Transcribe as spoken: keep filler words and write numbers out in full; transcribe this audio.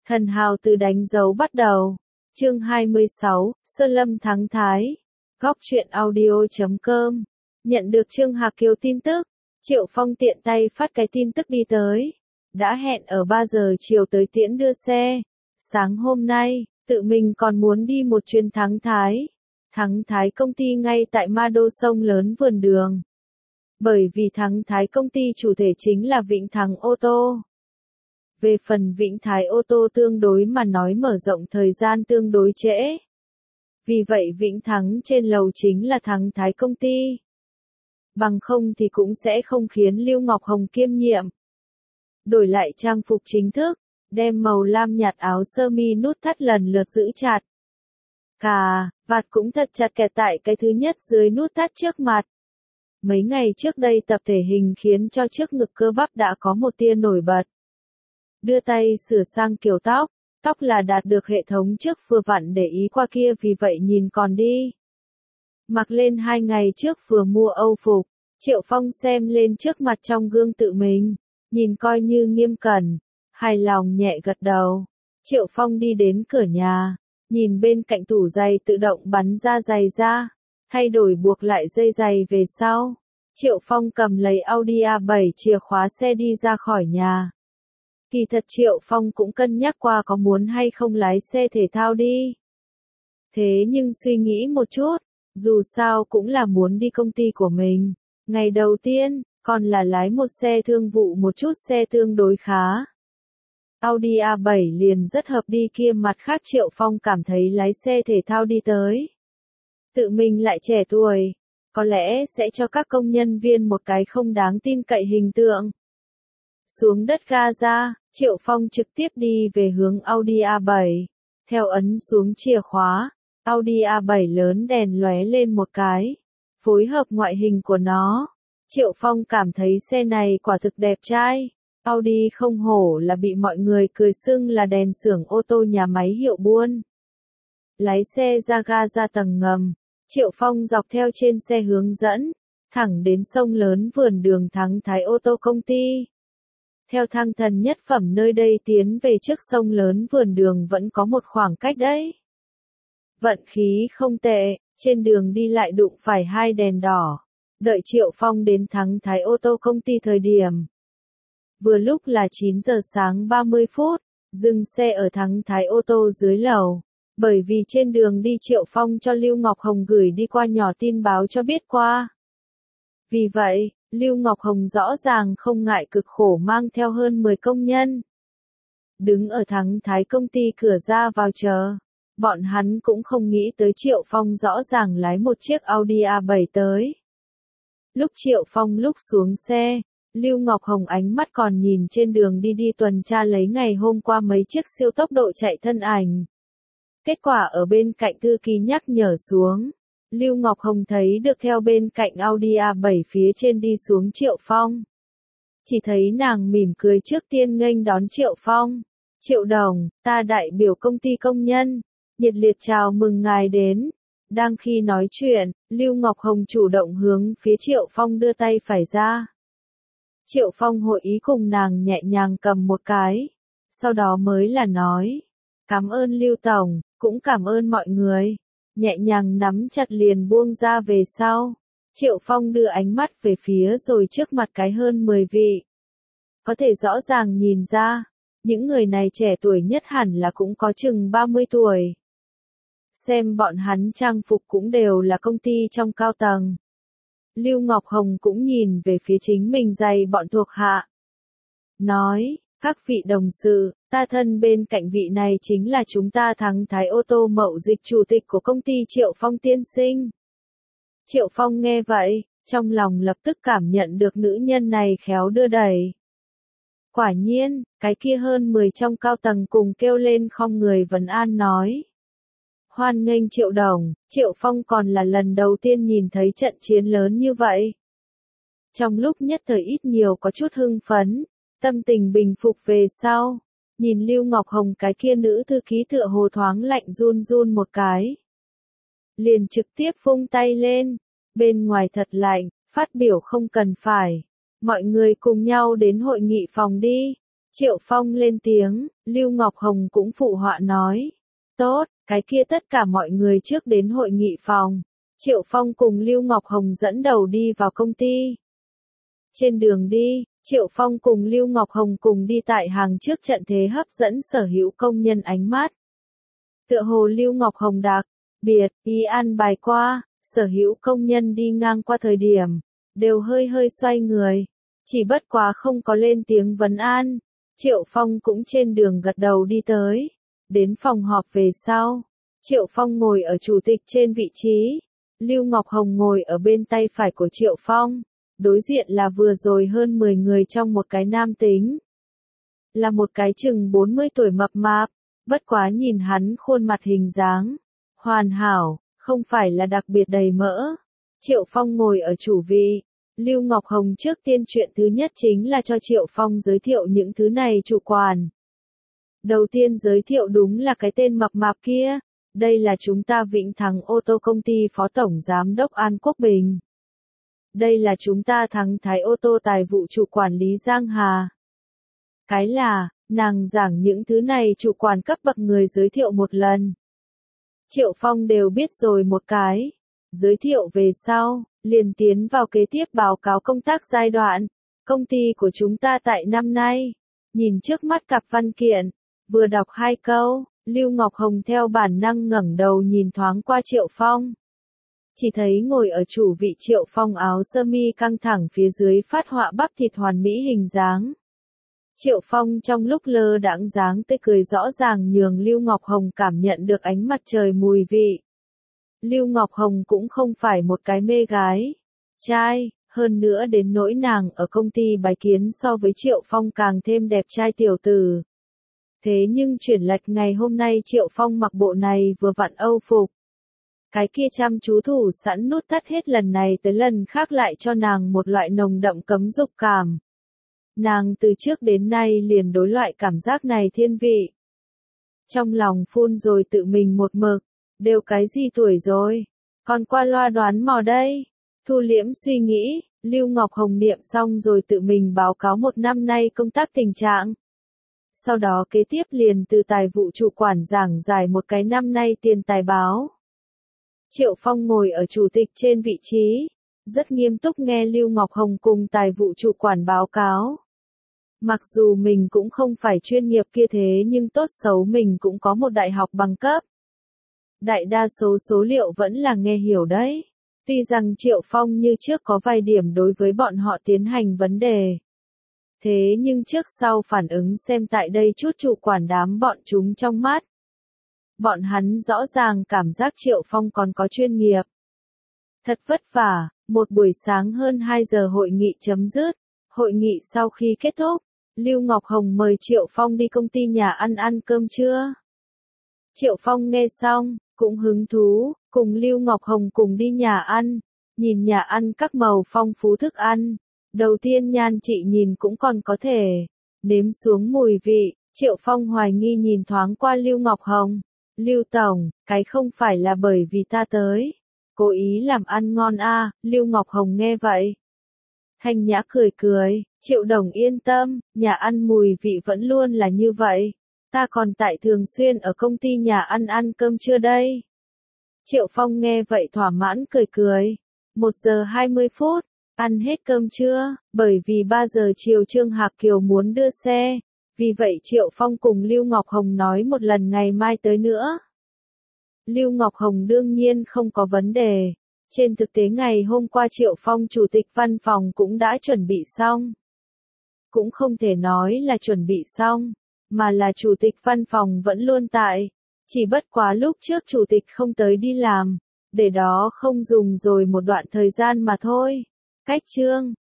Thần hào từ đánh dấu bắt đầu. Chương hai mươi sáu, Sơn Lâm thắng Thái. Góc truyện audio chấm com. Nhận được Trương Hạc Kiều tin tức, Triệu Phong tiện tay phát cái tin tức đi tới. Đã hẹn ở ba giờ chiều tới tiễn đưa xe. Sáng hôm nay, tự mình còn muốn đi một chuyến thắng Thái. Thắng Thái công ty ngay tại Ma Đô sông lớn vườn đường. Bởi vì thắng Thái công ty chủ thể chính là Vĩnh Thắng ô tô. Về phần Vĩnh Thái ô tô tương đối mà nói mở rộng thời gian tương đối trễ. Vì vậy Vĩnh Thắng trên lầu chính là thắng Thái công ty. Bằng không thì cũng sẽ không khiến Lưu Ngọc Hồng kiêm nhiệm. Đổi lại trang phục chính thức, đem màu lam nhạt áo sơ mi nút thắt lần lượt giữ chặt. Cà, vạt cũng thật chặt kẹt tại cái thứ nhất dưới nút thắt trước mặt. Mấy ngày trước đây tập thể hình khiến cho trước ngực cơ bắp đã có một tia nổi bật. Đưa tay sửa sang kiểu tóc, tóc là đạt được hệ thống trước vừa vặn để ý qua kia vì vậy nhìn còn đi. Mặc lên hai ngày trước vừa mua Âu phục, Triệu Phong xem lên trước mặt trong gương tự mình, nhìn coi như nghiêm cẩn, hài lòng nhẹ gật đầu. Triệu Phong đi đến cửa nhà, nhìn bên cạnh tủ giày tự động bắn ra giày ra, thay đổi buộc lại dây giày về sau. Triệu Phong cầm lấy Audi A bảy chìa khóa xe đi ra khỏi nhà. Kỳ thật Triệu Phong cũng cân nhắc qua có muốn hay không lái xe thể thao đi. Thế nhưng suy nghĩ một chút, dù sao cũng là muốn đi công ty của mình. Ngày đầu tiên, còn là lái một xe thương vụ một chút xe tương đối khá. Audi A bảy liền rất hợp đi kia mặt khác Triệu Phong cảm thấy lái xe thể thao đi tới. Tự mình lại trẻ tuổi, có lẽ sẽ cho các công nhân viên một cái không đáng tin cậy hình tượng. Xuống đất ga ra, Triệu Phong trực tiếp đi về hướng Audi A bảy. Theo ấn xuống chìa khóa, Audi A bảy lớn đèn lóe lên một cái. Phối hợp ngoại hình của nó, Triệu Phong cảm thấy xe này quả thực đẹp trai. Audi không hổ là bị mọi người cười xưng là đèn xưởng ô tô nhà máy hiệu buôn. Lái xe ra ga ra tầng ngầm, Triệu Phong dọc theo trên xe hướng dẫn, thẳng đến sông lớn vườn đường thắng Thái ô tô công ty. Theo thang thần nhất phẩm nơi đây tiến về trước sông lớn vườn đường vẫn có một khoảng cách đấy. Vận khí không tệ, trên đường đi lại đụng phải hai đèn đỏ. Đợi Triệu Phong đến thắng Thái ô tô công ty thời điểm. Vừa lúc là chín giờ sáng ba mươi phút, dừng xe ở thắng Thái ô tô dưới lầu. Bởi vì trên đường đi Triệu Phong cho Lưu Ngọc Hồng gửi đi qua nhỏ tin báo cho biết qua. Vì vậy, Lưu Ngọc Hồng rõ ràng không ngại cực khổ mang theo hơn mười công nhân. Đứng ở thắng Thái công ty cửa ra vào chờ. Bọn hắn cũng không nghĩ tới Triệu Phong rõ ràng lái một chiếc Audi A bảy tới. Lúc Triệu Phong lúc xuống xe, Lưu Ngọc Hồng ánh mắt còn nhìn trên đường đi đi tuần tra lấy ngày hôm qua mấy chiếc siêu tốc độ chạy thân ảnh. Kết quả ở bên cạnh thư ký nhắc nhở xuống. Lưu Ngọc Hồng thấy được theo bên cạnh Audi A bảy phía trên đi xuống Triệu Phong. Chỉ thấy nàng mỉm cười trước tiên nghênh đón Triệu Phong. Triệu đồng, ta đại biểu công ty công nhân. Nhiệt liệt chào mừng ngài đến. Đang khi nói chuyện, Lưu Ngọc Hồng chủ động hướng phía Triệu Phong đưa tay phải ra. Triệu Phong hội ý cùng nàng nhẹ nhàng cầm một cái. Sau đó mới là nói. Cảm ơn Lưu Tổng, cũng cảm ơn mọi người. Nhẹ nhàng nắm chặt liền buông ra về sau. Triệu Phong đưa ánh mắt về phía rồi trước mặt cái hơn mười vị. Có thể rõ ràng nhìn ra, những người này trẻ tuổi nhất hẳn là cũng có chừng ba mươi tuổi. Xem bọn hắn trang phục cũng đều là công ty trong cao tầng. Lưu Ngọc Hồng cũng nhìn về phía chính mình dày bọn thuộc hạ. Nói, các vị đồng sự, ta thân bên cạnh vị này chính là chúng ta thắng Thái ô tô mậu dịch chủ tịch của công ty Triệu Phong tiên sinh. Triệu Phong nghe vậy, trong lòng lập tức cảm nhận được nữ nhân này khéo đưa đẩy. Quả nhiên, cái kia hơn mười trong cao tầng cùng kêu lên không người vấn an nói. Hoan nghênh Triệu đồng, Triệu Phong còn là lần đầu tiên nhìn thấy trận chiến lớn như vậy. Trong lúc nhất thời ít nhiều có chút hưng phấn, tâm tình bình phục về sau, nhìn Lưu Ngọc Hồng cái kia nữ thư ký tựa hồ thoáng lạnh run run một cái. Liền trực tiếp vung tay lên, bên ngoài thật lạnh, phát biểu không cần phải. Mọi người cùng nhau đến hội nghị phòng đi. Triệu Phong lên tiếng, Lưu Ngọc Hồng cũng phụ họa nói. Tốt, cái kia tất cả mọi người trước đến hội nghị phòng. Triệu Phong cùng Lưu Ngọc Hồng dẫn đầu đi vào công ty. Trên đường đi, Triệu Phong cùng Lưu Ngọc Hồng cùng đi tại hàng trước trận thế hấp dẫn sở hữu công nhân ánh mắt. Tựa hồ Lưu Ngọc Hồng đặc biệt ý an bài qua, sở hữu công nhân đi ngang qua thời điểm, đều hơi hơi xoay người, chỉ bất quá không có lên tiếng vấn an. Triệu Phong cũng trên đường gật đầu đi tới, đến phòng họp về sau. Triệu Phong ngồi ở chủ tịch trên vị trí, Lưu Ngọc Hồng ngồi ở bên tay phải của Triệu Phong, đối diện là vừa rồi hơn mười người trong một cái nam tính. Là một cái chừng bốn mươi tuổi mập mạp, bất quá nhìn hắn khuôn mặt hình dáng hoàn hảo, không phải là đặc biệt đầy mỡ. Triệu Phong ngồi ở chủ vị, Lưu Ngọc Hồng trước tiên chuyện thứ nhất chính là cho Triệu Phong giới thiệu những thứ này chủ quản. Đầu tiên giới thiệu đúng là cái tên mập mạp kia, đây là chúng ta Vĩnh Thắng ô tô công ty phó tổng giám đốc An Quốc Bình. Đây là chúng ta Thắng Thái ô tô tài vụ chủ quản lý Giang Hà. Cái là, nàng giảng những thứ này chủ quản cấp bậc người giới thiệu một lần. Triệu Phong đều biết rồi một cái. Giới thiệu về sau, liền tiến vào kế tiếp báo cáo công tác giai đoạn. Công ty của chúng ta tại năm nay. Nhìn trước mắt cặp văn kiện, vừa đọc hai câu, Lưu Ngọc Hồng theo bản năng ngẩng đầu nhìn thoáng qua Triệu Phong. Chỉ thấy ngồi ở chủ vị Triệu Phong áo sơ mi căng thẳng phía dưới phát họa bắp thịt hoàn mỹ hình dáng. Triệu Phong trong lúc lơ đãng dáng tươi cười rõ ràng nhường Lưu Ngọc Hồng cảm nhận được ánh mặt trời mùi vị. Lưu Ngọc Hồng cũng không phải một cái mê gái trai, hơn nữa đến nỗi nàng ở công ty bái kiến so với Triệu Phong càng thêm đẹp trai tiểu tử. Thế nhưng chuyển lệch ngày hôm nay Triệu Phong mặc bộ này vừa vặn Âu phục. Cái kia chăm chú thủ sẵn nút thắt hết lần này tới lần khác lại cho nàng một loại nồng đậm cấm dục cảm. Nàng từ trước đến nay liền đối loại cảm giác này thiên vị. Trong lòng phun rồi tự mình một mực, đều cái gì tuổi rồi, còn qua loa đoán mò đây. Thu liễm suy nghĩ, Lưu Ngọc Hồng niệm xong rồi tự mình báo cáo một năm nay công tác tình trạng. Sau đó kế tiếp liền từ tài vụ chủ quản giảng giải một cái năm nay tiền tài báo. Triệu Phong ngồi ở chủ tịch trên vị trí, rất nghiêm túc nghe Lưu Ngọc Hồng cùng tài vụ chủ quản báo cáo. Mặc dù mình cũng không phải chuyên nghiệp kia thế nhưng tốt xấu mình cũng có một đại học bằng cấp. Đại đa số số liệu vẫn là nghe hiểu đấy. Tuy rằng Triệu Phong như trước có vài điểm đối với bọn họ tiến hành vấn đề. Thế nhưng trước sau phản ứng xem tại đây chút chủ quản đám bọn chúng trong mắt. Bọn hắn rõ ràng cảm giác Triệu Phong còn có chuyên nghiệp. Thật vất vả, một buổi sáng hơn hai giờ hội nghị chấm dứt. Hội nghị sau khi kết thúc, Lưu Ngọc Hồng mời Triệu Phong đi công ty nhà ăn ăn cơm trưa. Triệu Phong nghe xong, cũng hứng thú, cùng Lưu Ngọc Hồng cùng đi nhà ăn, nhìn nhà ăn các màu phong phú thức ăn. Đầu tiên nhan chị nhìn cũng còn có thể, nếm xuống mùi vị, Triệu Phong hoài nghi nhìn thoáng qua Lưu Ngọc Hồng. Lưu Tổng, cái không phải là bởi vì ta tới, cố ý làm ăn ngon a. À, Lưu Ngọc Hồng nghe vậy. Thanh nhã cười cười, Triệu Đồng yên tâm, nhà ăn mùi vị vẫn luôn là như vậy. Ta còn tại thường xuyên ở công ty nhà ăn ăn cơm trưa đây. Triệu Phong nghe vậy thỏa mãn cười cười. Một giờ hai mươi phút, ăn hết cơm trưa, bởi vì ba giờ chiều Trương Hạc Kiều muốn đưa xe. Vì vậy Triệu Phong cùng Lưu Ngọc Hồng nói một lần ngày mai tới nữa. Lưu Ngọc Hồng đương nhiên không có vấn đề. Trên thực tế ngày hôm qua Triệu Phong chủ tịch văn phòng cũng đã chuẩn bị xong. Cũng không thể nói là chuẩn bị xong, mà là chủ tịch văn phòng vẫn luôn tại. Chỉ bất quá lúc trước chủ tịch không tới đi làm, để đó không dùng rồi một đoạn thời gian mà thôi. Cách chương